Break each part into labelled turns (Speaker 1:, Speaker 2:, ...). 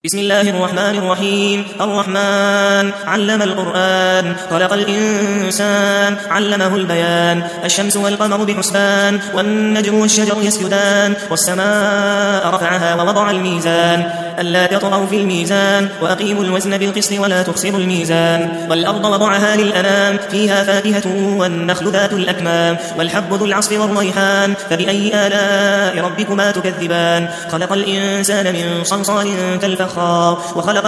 Speaker 1: بسم الله الرحمن الرحيم. الرحمن علم القرآن، خلق الإنسان، علمه البيان. الشمس والقمر بحسبان، والنجم والشجر يسجدان، والسماء رفعها ووضع الميزان ألا تطغوا في الميزان، وأقيموا الوزن بالقسط ولا تخسروا الميزان. والأرض وضعها للأنام، فيها فاكهة والنخل ذات الأكمام، والحب ذو العصف والريحان. فبأي آلاء ربكما تكذبان؟ خلق الإنسان من صلصال كالفخار، وخلق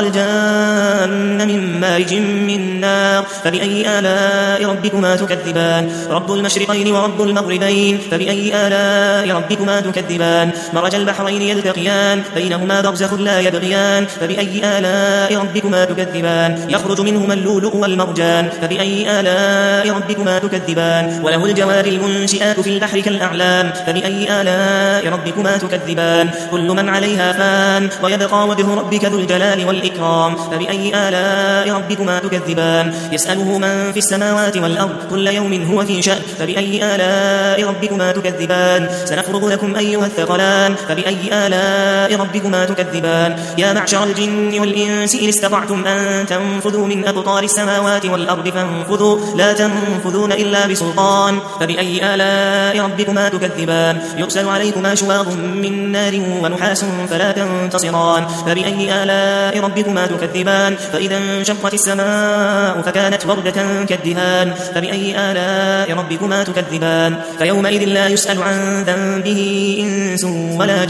Speaker 1: الجان من مارج من نار. فبأي آلاء ربكما تكذبان؟ رب المشرقين ورب المغربين. فبأي آلاء ربكما تكذبان؟ مرج البحرين يلتقيان، بينهما برزخ لا يبغيان. فبأي آلاء ربكما تكذبان؟ يخرج منهما اللؤلؤ والمرجان. فبأي آلاء ربكما تكذبان؟ وله الجوار المنشئات في البحر كالأعلام. فبأي آلاء ربكما تكذبان؟ كل من عليها فان، ويبقى وجه ربك ذو الجلال والإكرام. فبأي آلاء ربكما تكذبان؟ يسأله من في السماوات والأرض، كل يوم هو في شأن. فبأي آلاء ربكما تكذبان؟ سنفرغ لكم أيها الثقلان. فبأي آلاء ربكما تكذبان؟ يا معشر الجن والإنس إن استطعتم أن تنفذوا من أقطار السماوات والأرض فانفذوا، لا تنفذون إلا بسلطان. فبأي آلاء ربكما تكذبان؟ يرسل عليكما شواظ من نار ونحاس فلا تنتصران. فبأي آلاء ربكما تكذبان؟ فإذا انشقت السماء فكانت وردة كالدهان. فبأي آلاء ربكما تكذبان؟ فيومئذ لا يسأل عن ذنبه إنس ولا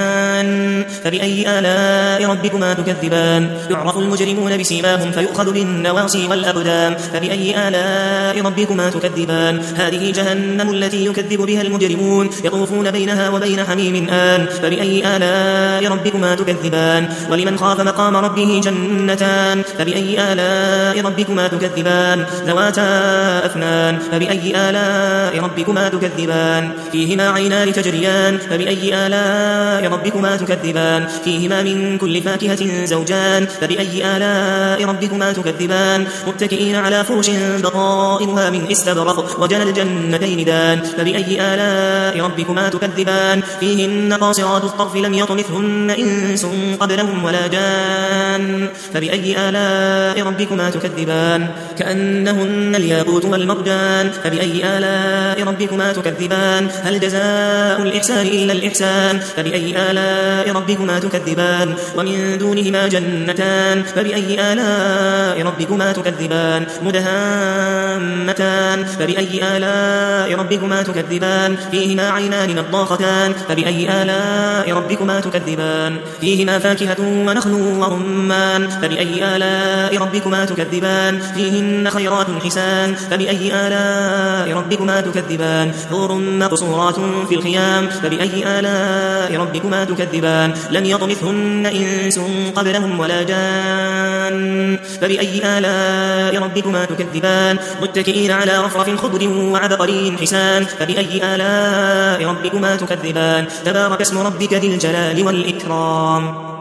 Speaker 1: جان. فبأي آلاء ربكما تكذبان؟ يعرف المجرمون بسيماهم فيؤخذ بالنواصي والأقدام. فبأي آلاء ربكما تكذبان؟ هذه جهنم التي يكذب بها المجرمون، يطوفون بينها وبين حميم آن. فبأي آلاء ربكما تكذبان؟ ولمن خاف مقام ربه جنتان. فبأي آلاء ربكما تكذبان؟ ذواتا أفنان. فبأي آلاء ربكما تكذبان؟ فيهما عينان تجريان. فبأي آلاء ربكما تكذبان؟ فيهما من كل فاكهة زوجان. فبأي آلاء ربكما تكذبان؟ متكئين على فرش بطائنها من استبرق، وجنى الجنتين دان. فبأي آلاء ربكما تكذبان؟ فيهن قاصرات الطرف لم يطمثهن إنس قبلهم ولا جان. فبأي آلاء ربكما تكذبان؟ كأنهن الياقوت والمرجان. فبأي آلاء ربكما تكذبان؟ هل جزاء الإحسان إلا الإحسان؟ فبأي آلاء ربكما تكذبان؟ ومن دونهما جنتان. فبأي آلاء ربكما تكذبان؟ مدهامتان. فبأي آلاء ربكما تكذبان؟ فيهما عينان نضاختان. فبأي آلاء ربكما تكذبان؟ فيهما فاكهة ونخل ورمان. فبأي آلاء ربكما تكذبان؟ فيهن خيرات حسان. فبأي آلاء ربكما تكذبان؟ حور مقصورات في الخيام. فبأي آلاء ربكما تكذبان؟ لم يطمثهن إنس قبلهم ولا جان. فبأي آلاء ربكما تكذبان؟ متكئين على رفرف خضر وعبقري حسان. فبأي آلاء ربكما تكذبان؟ تبارك اسم ربك ذي الجلال والإكرام.